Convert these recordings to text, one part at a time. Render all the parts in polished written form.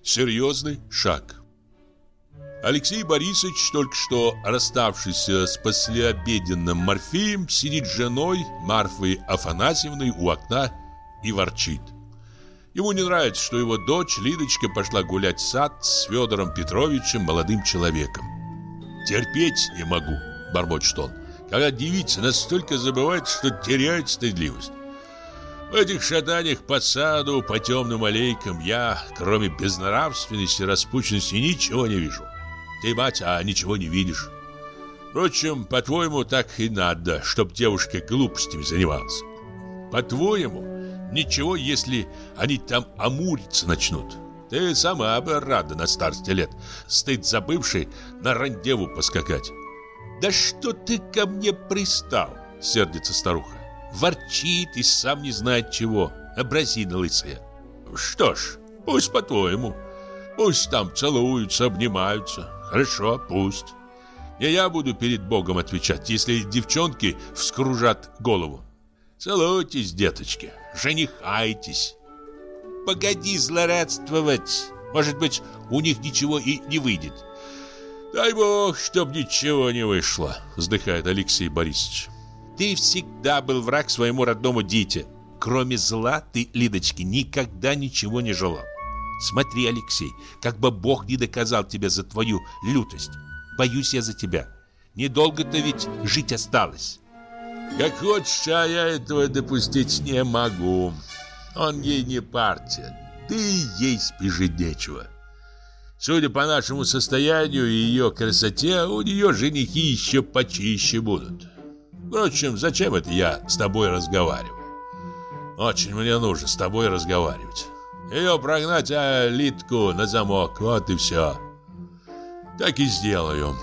Серьезный шаг. Алексей Борисович, только что расставшийся с послеобеденным Морфеем, сидит с женой Марфой Афанасьевной у окна и ворчит. Ему не нравится, что его дочь Лидочка пошла гулять в сад с Федором Петровичем, молодым человеком. «Терпеть не могу», — бормочет он, «когда девица настолько забывает, что теряет стыдливость. В этих шатаниях по саду, по темным аллейкам я, кроме безнравственности и распущенности, ничего не вижу. Ты, мать, а ничего не видишь. Впрочем, по-твоему, так и надо, чтоб девушка глупостями занималась. По-твоему, ничего, если они там амуриться начнут. Ты сама бы рада на старости лет, стыд забывший, на рандеву поскакать». «Да что ты ко мне пристал?» — сердится старуха. «Ворчит и сам не знает чего, образина лысая». «Что ж, пусть по-твоему. Пусть там целуются, обнимаются. Хорошо, пусть. И я буду перед Богом отвечать, если девчонки вскружат голову. Целуйтесь, деточки, женихайтесь». «Погоди злорадствовать. Может быть, у них ничего и не выйдет». «Дай Бог, чтоб ничего не вышло», — вздыхает Алексей Борисович. «Ты всегда был враг своему родному дите. Кроме зла ты, Лидочке, никогда ничего не желал. Смотри, Алексей, как бы Бог не доказал тебя за твою лютость. Боюсь я за тебя. Недолго-то ведь жить осталось». «Как хочешь, а я этого допустить не могу. Он ей не партия, да и ей спешить нечего. Судя по нашему состоянию и ее красоте, у нее женихи еще почище будут. Впрочем, зачем это я с тобой разговариваю? Очень мне нужно с тобой разговаривать. Ее прогнать, а Лидку на замок, вот и все. Так и сделаю».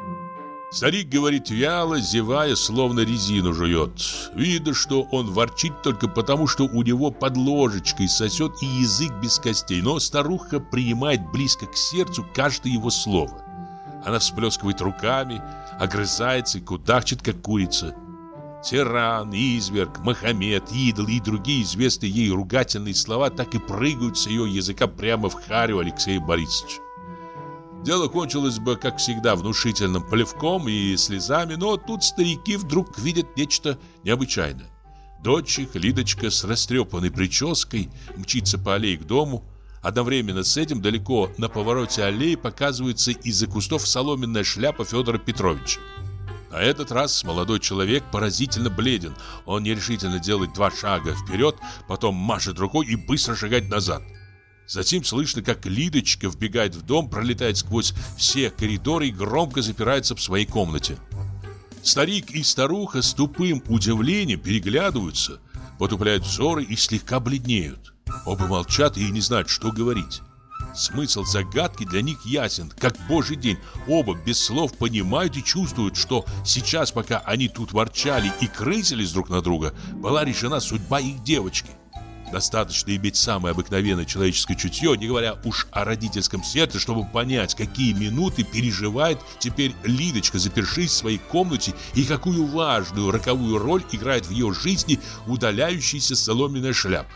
Старик говорит вяло, зевая, словно резину жует. Видно, что он ворчит только потому, что у него под ложечкой сосет и язык без костей. Но старуха принимает близко к сердцу каждое его слово. Она всплескивает руками, огрызается и кудахчет, как курица. Тиран, изверг, Мохаммед, идол и другие известные ей ругательные слова так и прыгают с ее языка прямо в харю Алексея Борисовича. Дело кончилось бы, как всегда, внушительным плевком и слезами, но тут старики вдруг видят нечто необычайное. Дочь их, Лидочка, с растрепанной прической, мчится по аллее к дому. Одновременно с этим далеко на повороте аллеи показывается из-за кустов соломенная шляпа Федора Петровича. На этот раз молодой человек поразительно бледен. Он нерешительно делает 2 шага вперед, потом машет рукой и быстро шагает назад. Затем слышно, как Лидочка вбегает в дом, пролетает сквозь все коридоры и громко запирается в своей комнате. Старик и старуха с тупым удивлением переглядываются, потупляют взоры и слегка бледнеют. Оба молчат и не знают, что говорить. Смысл загадки для них ясен, как божий день. Оба без слов понимают и чувствуют, что сейчас, пока они тут ворчали и крысились друг на друга, была решена судьба их девочки. Достаточно иметь самое обыкновенное человеческое чутье, не говоря уж о родительском сердце, чтобы понять, какие минуты переживает теперь Лидочка, запершись в своей комнате, и какую важную роковую роль играет в ее жизни удаляющаяся соломенная шляпа.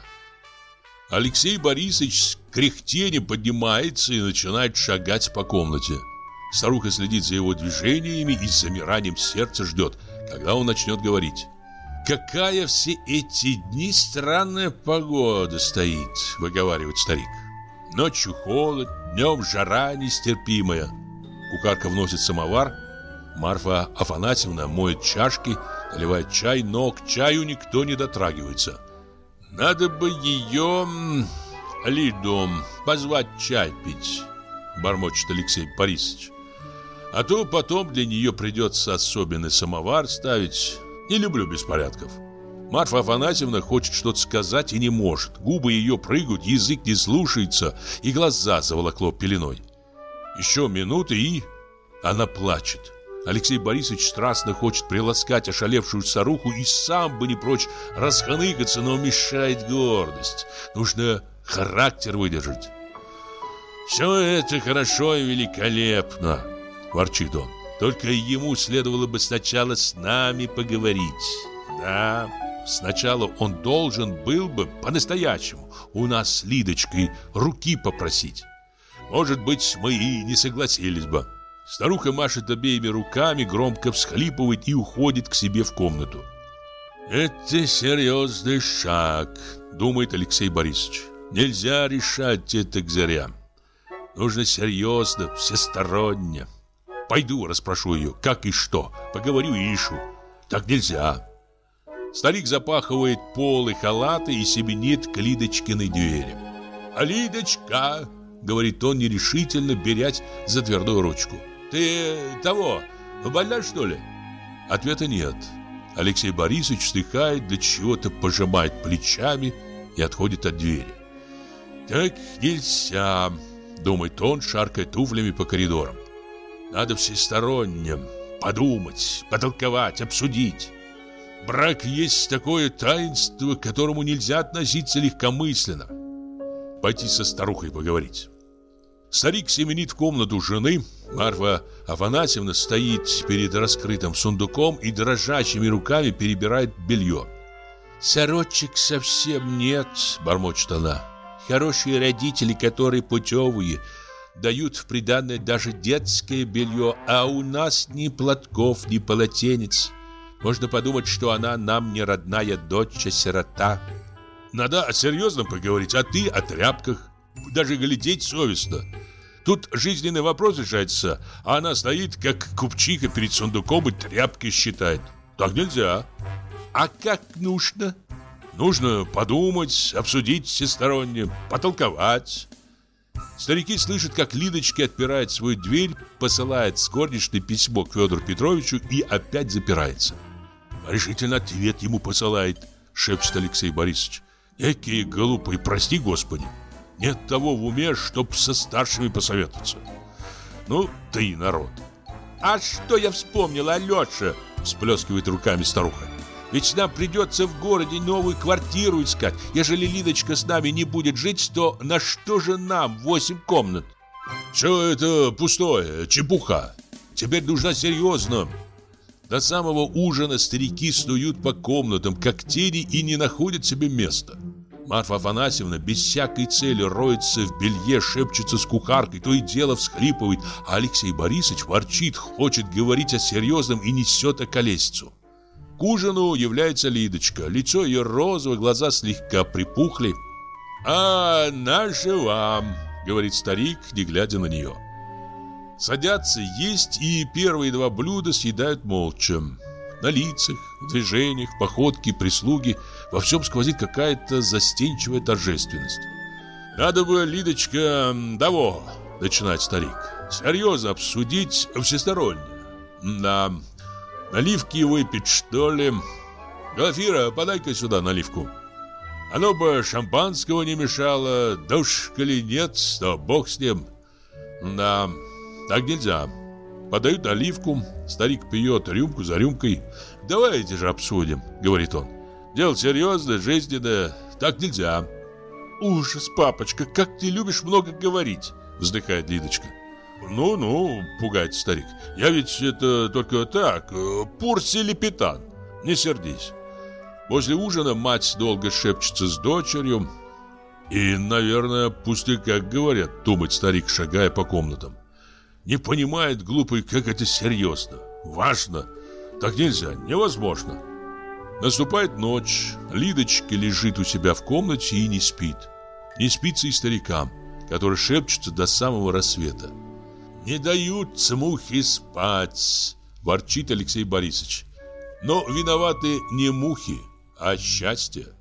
Алексей Борисович с кряхтением поднимается и начинает шагать по комнате. Старуха следит за его движениями и с замиранием сердца ждет, когда он начнет говорить. «Какая все эти дни странная погода стоит», — выговаривает старик. «Ночью холод, днем жара нестерпимая». Кухарка вносит самовар. Марфа Афанасьевна моет чашки, наливает чай, но к чаю никто не дотрагивается. «Надо бы ее, Лиду, позвать чай пить», — бормочет Алексей Борисович. «А то потом для нее придется особенный самовар ставить». Не люблю беспорядков. Марфа Афанасьевна хочет что-то сказать и не может. Губы ее прыгают, язык не слушается, и глаза заволокло пеленой. Еще минуты, и она плачет. Алексей Борисович страстно хочет приласкать ошалевшую старуху и сам бы не прочь расхныкаться, но мешает гордость. Нужно характер выдержать. «Все это хорошо и великолепно», — ворчит он. «Только ему следовало бы сначала с нами поговорить. Да, сначала он должен был бы по-настоящему у нас с Лидочкой руки попросить. может быть, мы и не согласились бы. Старуха машет обеими руками, громко всхлипывает и уходит к себе в комнату. «Это серьезный шаг», — думает Алексей Борисович. «Нельзя решать это к зарям. Нужно серьезно, всесторонне. Пойду расспрошу ее, как и что, поговорю и решу. Так нельзя». Старик запахивает полы халата и семенит к Лидочкиной двери. «А Лидочка!» — говорит он нерешительно, берясь за твердую ручку. «Ты того, больна, что ли?» Ответа нет. Алексей Борисович вздыхает, для чего-то пожимает плечами и отходит от двери. «Так нельзя», — думает он, шаркая туфлями по коридорам. «Надо всесторонне подумать, потолковать, обсудить. Брак есть такое таинство, к которому нельзя относиться легкомысленно. Пойти со старухой поговорить». Старик семенит в комнату жены. Марфа Афанасьевна стоит перед раскрытым сундуком и дрожащими руками перебирает белье. «Сорочек совсем нет», — бормочет она. «Хорошие родители, которые путевые, дают в приданое даже детское белье, а у нас ни платков, ни полотенец. Можно подумать, что она нам не родная дочь, а сирота». «Надо о серьезном поговорить, а ты о тряпках. Даже глядеть совестно. Тут жизненный вопрос решается, а она стоит, как купчиха перед сундуком и тряпки считает. Так нельзя». «А как нужно?» «Нужно подумать, обсудить всесторонне, потолковать». Старики слышат, как Лидочка отпирает свою дверь, посылает с горничной письмо к Федору Петровичу и опять запирается. «Решительно ответ ему посылает», — шепчет Алексей Борисович. «Экие глупые, прости Господи. Нет того в уме, чтоб со старшими посоветоваться. Ну, ты народ». «А что я вспомнила, Алеша?» — всплескивает руками старуха. «Ведь нам придется в городе новую квартиру искать. Ежели Лидочка с нами не будет жить, то на что же нам 8 комнат?» «Все это пустое, чепуха. Теперь нужно серьезно». До самого ужина старики снуют по комнатам, как тени, и не находят себе места. Марфа Афанасьевна без всякой цели роется в белье, шепчется с кухаркой, то и дело всхлипывает, а Алексей Борисович ворчит, хочет говорить о серьезном и несет околесицу. К ужину является Лидочка. Лицо ее розовое, глаза слегка припухли. «А, наша вам», — говорит старик, не глядя на нее. Садятся есть, и первые 2 блюда съедают молча. На лицах, в движениях, походке, прислуги во всем сквозит какая-то застенчивая торжественность. «Надо бы, Лидочка, того», — начинает старик, — «серьезно обсудить всесторонне. Да, наливки выпить, что ли? Глафира, подай-ка сюда наливку. Оно бы шампанского не мешало, да уж, коли нет, то бог с ним. Да, так нельзя». Подают оливку, старик пьет рюмку за рюмкой. «Давайте же обсудим», — говорит он. «Дело серьезное, жизненное, так нельзя». «Ужас, папочка, как ты любишь много говорить», — вздыхает Лидочка. «Ну», — пугает старик, — «я ведь это только так, пурселепетан, не сердись». После ужина мать долго шепчется с дочерью. И, наверное, пустяк говорят, думает старик, шагая по комнатам. Не понимает глупый, как это серьезно, важно. Так нельзя, невозможно. Наступает ночь. Лидочка лежит у себя в комнате и не спит. Не спится и старикам, которые шепчутся до самого рассвета. «Не дают мухи спать», — ворчит Алексей Борисович. Но виноваты не мухи, а счастье.